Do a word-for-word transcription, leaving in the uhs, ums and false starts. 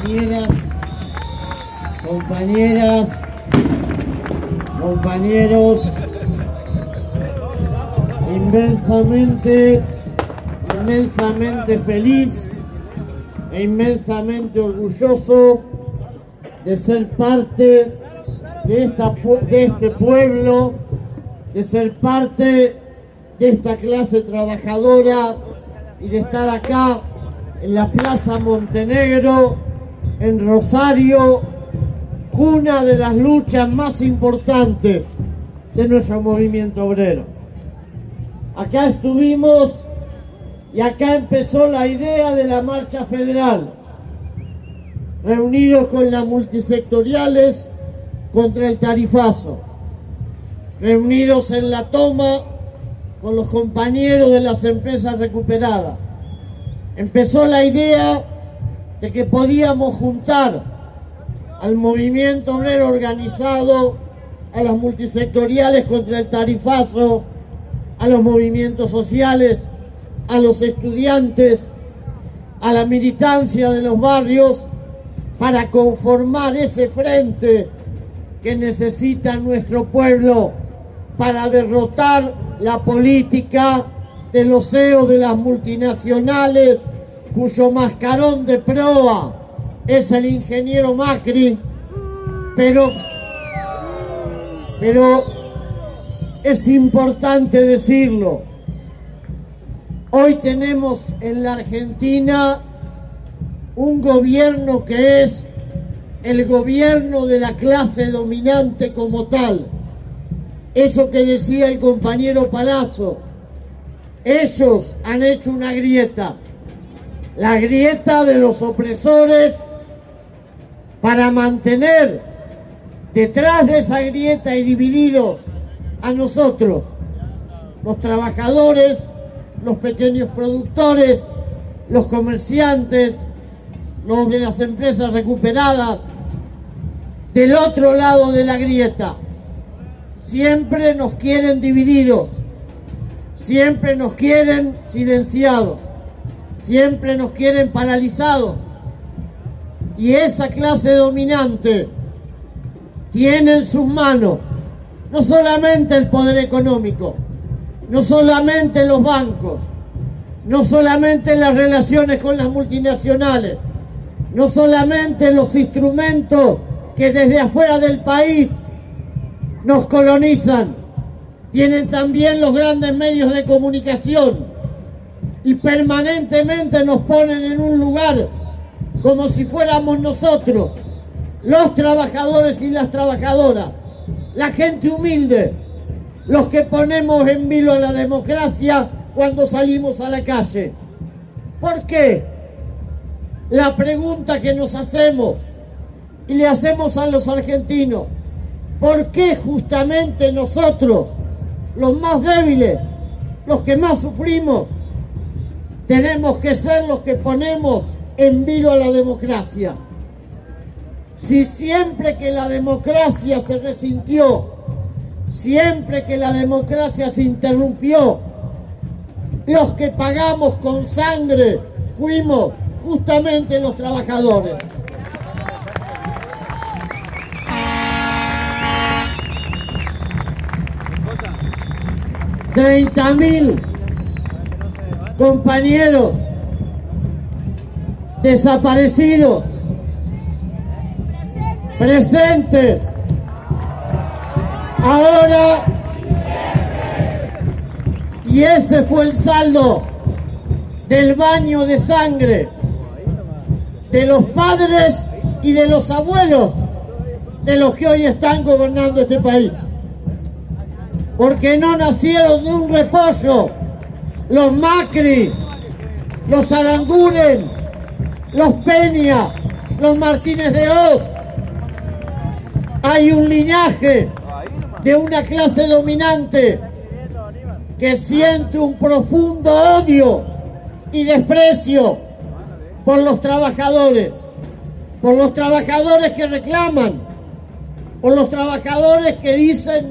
compañeras, compañeras, compañeros, inmensamente, inmensamente feliz e inmensamente orgulloso de ser parte de, esta, de este pueblo, de ser parte de esta clase trabajadora y de estar acá en la Plaza Montenegro, en Rosario, cuna de las luchas más importantes de nuestro movimiento obrero. Acá estuvimos y acá empezó la idea de la marcha federal, reunidos con las multisectoriales contra el tarifazo, reunidos en la toma con los compañeros de las empresas recuperadas. Empezó la idea de que podíamos juntar al movimiento obrero organizado, a las multisectoriales contra el tarifazo, a los movimientos sociales, a los estudiantes, a la militancia de los barrios, para conformar ese frente que necesita nuestro pueblo para derrotar la política de los C E O de las multinacionales, cuyo mascarón de proa es el ingeniero Macri, pero, pero es importante decirlo. Hoy tenemos en la Argentina un gobierno que es el gobierno de la clase dominante como tal. Eso que decía el compañero Palazzo, ellos han hecho una grieta, la grieta de los opresores, para mantener detrás de esa grieta y divididos a nosotros, los trabajadores, los pequeños productores, los comerciantes, los de las empresas recuperadas, del otro lado de la grieta. Siempre nos quieren divididos, siempre nos quieren silenciados, siempre nos quieren paralizados. Y esa clase dominante tiene en sus manos no solamente el poder económico, no solamente los bancos, no solamente las relaciones con las multinacionales, no solamente los instrumentos que desde afuera del país nos colonizan, tienen también los grandes medios de comunicación y permanentemente nos ponen en un lugar como si fuéramos nosotros, los trabajadores y las trabajadoras, la gente humilde, los que ponemos en vilo a la democracia cuando salimos a la calle. ¿Por qué? La pregunta que nos hacemos y le hacemos a los argentinos: ¿por qué justamente nosotros, los más débiles, los que más sufrimos, tenemos que ser los que ponemos en vilo a la democracia? Si siempre que la democracia se resintió, siempre que la democracia se interrumpió, los que pagamos con sangre fuimos justamente los trabajadores. treinta mil compañeros desaparecidos, presentes, ahora, y ese fue el saldo del baño de sangre de los padres y de los abuelos de los que hoy están gobernando este país. Porque no nacieron de un repollo los Macri, los Aranguren, los Peña, los Martínez de Hoz. Hay un linaje de una clase dominante que siente un profundo odio y desprecio por los trabajadores, por los trabajadores que reclaman, por los trabajadores que dicen